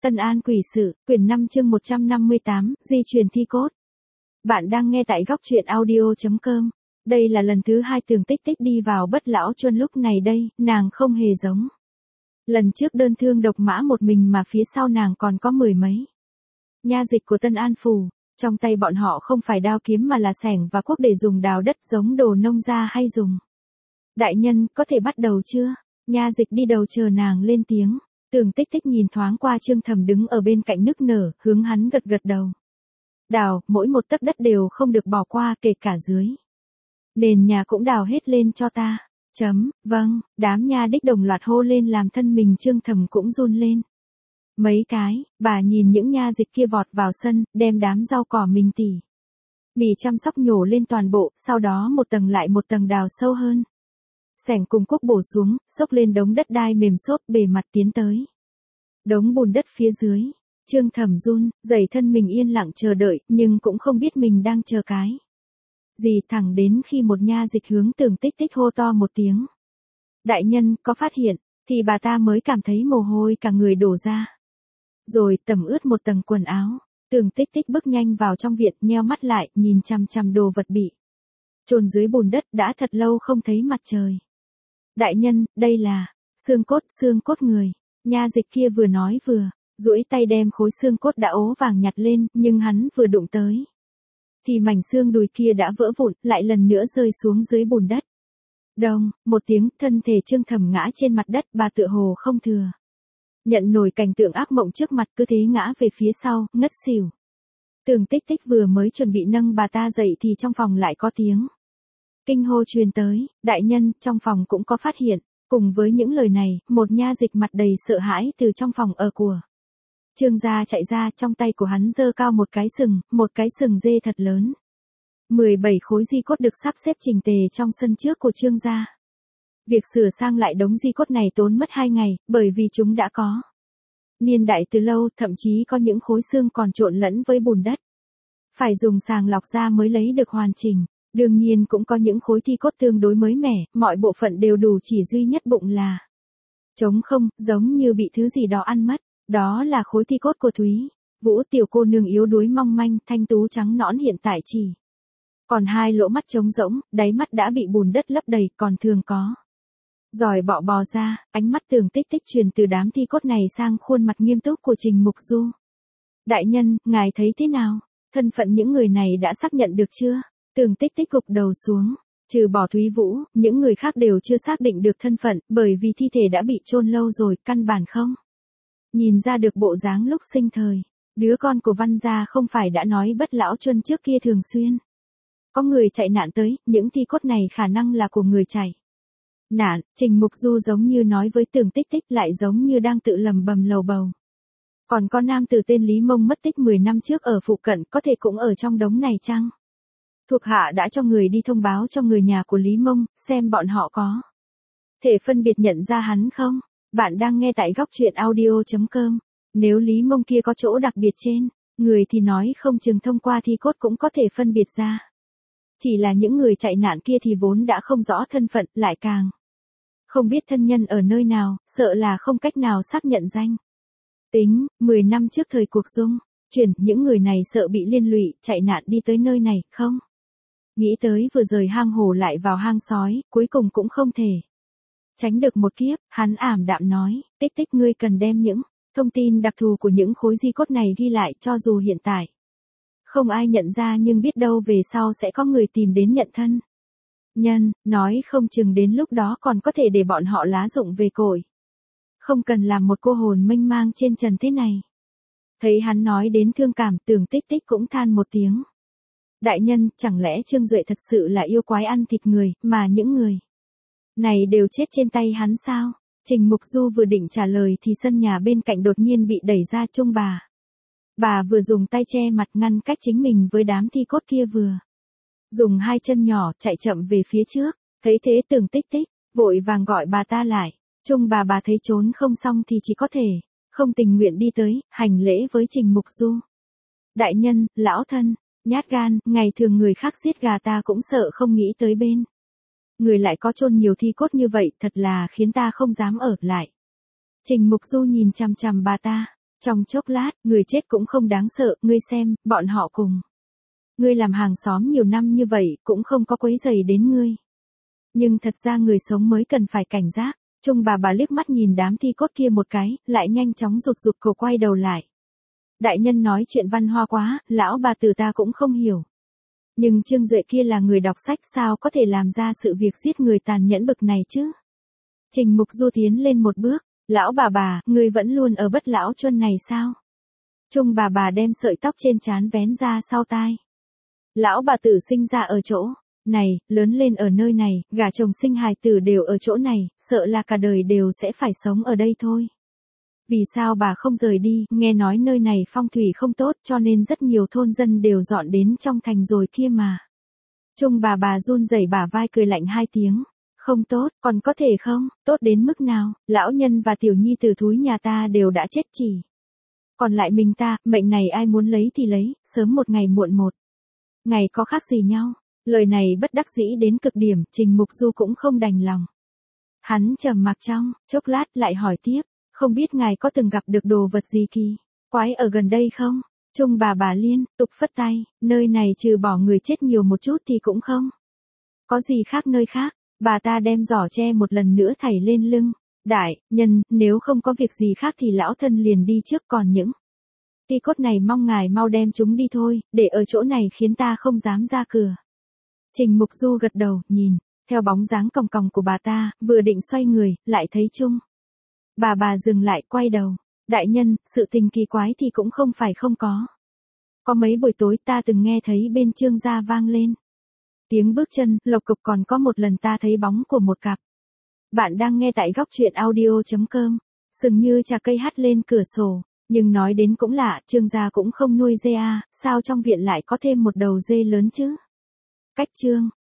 Tân An Quỷ Sự, quyển 5 chương 158, di truyền thi cốt. Bạn đang nghe tại góc truyện audio.com. Đây là lần thứ 2 Tường Tích Tích đi vào Bất Lão Chuân, lúc này đây, nàng không hề giống. Lần trước đơn thương độc mã một mình mà phía sau nàng còn có mười mấy nha dịch của Tân An Phủ. Trong tay bọn họ không phải đao kiếm mà là xẻng và cuốc để dùng đào đất giống đồ nông gia hay dùng. Đại nhân, có thể bắt đầu chưa? Nha dịch đi đầu chờ nàng lên tiếng. Tường Tích Tích nhìn thoáng qua Trương Thẩm đứng ở bên cạnh nức nở, hướng hắn gật gật đầu. Đào, mỗi một tấc đất đều không được bỏ qua, kể cả dưới nền nhà cũng đào hết lên cho ta. Vâng, đám nha đích đồng loạt hô lên làm thân mình Trương Thẩm cũng run lên. Mấy cái, bà nhìn những nha dịch kia vọt vào sân, đem đám rau cỏ mình tỉ mỉ chăm sóc nhổ lên toàn bộ, sau đó một tầng lại một tầng đào sâu hơn. Xẻng cùng cuốc bổ xuống, xốc lên đống đất đai mềm xốp bề mặt tiến tới đống bùn đất phía dưới. Trương Thẩm run, dày thân mình yên lặng chờ đợi, nhưng cũng không biết mình đang chờ cái gì, thẳng đến khi một nha dịch hướng Tường Tích Tích hô to một tiếng. Đại nhân, có phát hiện, thì bà ta mới cảm thấy mồ hôi cả người đổ ra. Rồi tẩm ướt một tầng quần áo. Tường Tích Tích bước nhanh vào trong viện, nheo mắt lại, nhìn chằm chằm đồ vật bị chôn dưới bùn đất đã thật lâu không thấy mặt trời. Đại nhân, đây là xương cốt người. Nha dịch kia vừa nói vừa duỗi tay đem khối xương cốt đã ố vàng nhặt lên, nhưng hắn vừa đụng tới thì mảnh xương đùi kia đã vỡ vụn, lại lần nữa rơi xuống dưới bùn đất. Đông, một tiếng, thân thể Trương Thẩm ngã trên mặt đất, bà tựa hồ không thừa nhận nổi cảnh tượng ác mộng trước mặt, cứ thế ngã về phía sau, ngất xỉu. Tường Tích Tích vừa mới chuẩn bị nâng bà ta dậy thì trong phòng lại có tiếng kinh hô truyền tới. Đại nhân, trong phòng cũng có phát hiện. Cùng với những lời này, một nha dịch mặt đầy sợ hãi từ trong phòng ở của Trương gia chạy ra, trong tay của hắn giơ cao một cái sừng dê thật lớn. 17 khối di cốt được sắp xếp chỉnh tề trong sân trước của Trương gia. Việc sửa sang lại đống di cốt này tốn mất 2 ngày, bởi vì chúng đã có niên đại từ lâu, thậm chí có những khối xương còn trộn lẫn với bùn đất. Phải dùng sàng lọc ra mới lấy được hoàn chỉnh. Đương nhiên cũng có những khối thi cốt tương đối mới mẻ, mọi bộ phận đều đủ, chỉ duy nhất bụng là trống không, giống như bị thứ gì đó ăn mất. Đó là khối thi cốt của Thúy Vũ, tiểu cô nương yếu đuối mong manh, thanh tú trắng nõn, hiện tại chỉ còn 2 lỗ mắt trống rỗng, đáy mắt đã bị bùn đất lấp đầy, còn thường có giòi bọ bò ra. Ánh mắt Tường Tích Tích truyền từ đám thi cốt này sang khuôn mặt nghiêm túc của Trình Mục Du. Đại nhân, ngài thấy thế nào? Thân phận những người này đã xác nhận được chưa? Tường Tích Tích gục đầu xuống. Trừ bỏ Thúy Vũ, những người khác đều chưa xác định được thân phận, bởi vì thi thể đã bị chôn lâu rồi, căn bản không nhìn ra được bộ dáng lúc sinh thời. Đứa con của Văn gia không phải đã nói Bất Lão Chuân trước kia thường xuyên có người chạy nạn tới, những thi cốt này khả năng là của người chạy nạn. Trình Mục Du giống như nói với Tường Tích Tích, lại giống như đang tự lầm bầm lầu bầu. Còn có nam tử tên Lý Mông mất tích 10 năm trước ở phụ cận, có thể cũng ở trong đống này chăng? Thuộc hạ đã cho người đi thông báo cho người nhà của Lý Mông, xem bọn họ có thể phân biệt nhận ra hắn không? Bạn đang nghe tại góc truyện audio.com. Nếu Lý Mông kia có chỗ đặc biệt trên người thì nói không chừng thông qua thi cốt cũng có thể phân biệt ra. Chỉ là những người chạy nạn kia thì vốn đã không rõ thân phận, lại càng không biết thân nhân ở nơi nào, sợ là không cách nào xác nhận danh tính. 10 năm trước thời cuộc dung chuyển, những người này sợ bị liên lụy, chạy nạn đi tới nơi này, không nghĩ tới vừa rời hang hổ lại vào hang sói, cuối cùng cũng không thể tránh được một kiếp. Hắn ảm đạm nói, Tích Tích, ngươi cần đem những thông tin đặc thù của những khối di cốt này ghi lại, cho dù hiện tại không ai nhận ra, nhưng biết đâu về sau sẽ có người tìm đến nhận thân nhân, nói không chừng đến lúc đó còn có thể để bọn họ lá dụng về cội. Không cần làm một cô hồn mênh mang trên trần thế này. Thấy hắn nói đến thương cảm, Tường Tích Tích cũng than một tiếng. Đại nhân, chẳng lẽ Trương Duệ thật sự là yêu quái ăn thịt người, mà những người này đều chết trên tay hắn sao? Trình Mục Du vừa định trả lời thì sân nhà bên cạnh đột nhiên bị đẩy ra. Trung bà vừa dùng tay che mặt ngăn cách chính mình với đám thi cốt kia, vừa dùng 2 chân nhỏ chạy chậm về phía trước. Thấy thế Tường Tích Tích vội vàng gọi bà ta lại. Trung bà thấy trốn không xong thì chỉ có thể không tình nguyện đi tới, hành lễ với Trình Mục Du. Đại nhân, lão thân nhát gan, ngày thường người khác giết gà ta cũng sợ, không nghĩ tới bên người lại có chôn nhiều thi cốt như vậy, thật là khiến ta không dám ở lại. Trình Mục Du nhìn chằm chằm bà ta. Trong chốc lát, người chết cũng không đáng sợ, ngươi xem, bọn họ cùng. Ngươi làm hàng xóm nhiều năm như vậy, cũng không có quấy rầy đến ngươi. Nhưng thật ra người sống mới cần phải cảnh giác. Trung bà liếc mắt nhìn đám thi cốt kia một cái, lại nhanh chóng rụt cổ quay đầu lại. Đại nhân nói chuyện văn hoa quá, lão bà tử ta cũng không hiểu. Nhưng Trương Duệ kia là người đọc sách sao có thể làm ra sự việc giết người tàn nhẫn bực này chứ? Trình Mục Du tiến lên một bước, lão bà, ngươi vẫn luôn ở Bất Lão Chuân này sao? Trung bà đem sợi tóc trên trán vén ra sau tai. Lão bà tử sinh ra ở chỗ này, lớn lên ở nơi này, gả chồng sinh hài tử đều ở chỗ này, sợ là cả đời đều sẽ phải sống ở đây thôi. Vì sao bà không rời đi, nghe nói nơi này phong thủy không tốt cho nên rất nhiều thôn dân đều dọn đến trong thành rồi kia mà. Trung bà run rẩy bả vai cười lạnh hai tiếng. Không tốt, còn có thể không, tốt đến mức nào, lão nhân và tiểu nhi tử thúi nhà ta đều đã chết chỉ. Còn lại mình ta, mệnh này ai muốn lấy thì lấy, sớm một ngày muộn một. Ngày có khác gì nhau, lời này bất đắc dĩ đến cực điểm, Trình Mục Du cũng không đành lòng. Hắn trầm mặc trong, chốc lát lại hỏi tiếp, không biết ngài có từng gặp được đồ vật gì kỳ quái ở gần đây không? Trung bà liên tục phất tay, nơi này trừ bỏ người chết nhiều một chút thì cũng không. Có gì khác nơi khác, bà ta đem giỏ tre một lần nữa thảy lên lưng. Đại nhân, nếu không có việc gì khác thì lão thân liền đi trước, còn những ti cốt này mong ngài mau đem chúng đi thôi, để ở chỗ này khiến ta không dám ra cửa. Trình Mục Du gật đầu, nhìn theo bóng dáng còng còng của bà ta, vừa định xoay người, lại thấy Trung bà dừng lại, quay đầu. Đại nhân, sự tình kỳ quái thì cũng không phải không có. Có mấy buổi tối ta từng nghe thấy bên Trương gia vang lên tiếng bước chân, lộc cộc, còn có một lần ta thấy bóng của một cặp. Bạn đang nghe tại góc truyện audio.com. Sừng như trà cây hắt lên cửa sổ, nhưng nói đến cũng lạ, Trương gia cũng không nuôi dê à, sao trong viện lại có thêm một đầu dê lớn chứ? Cách Trương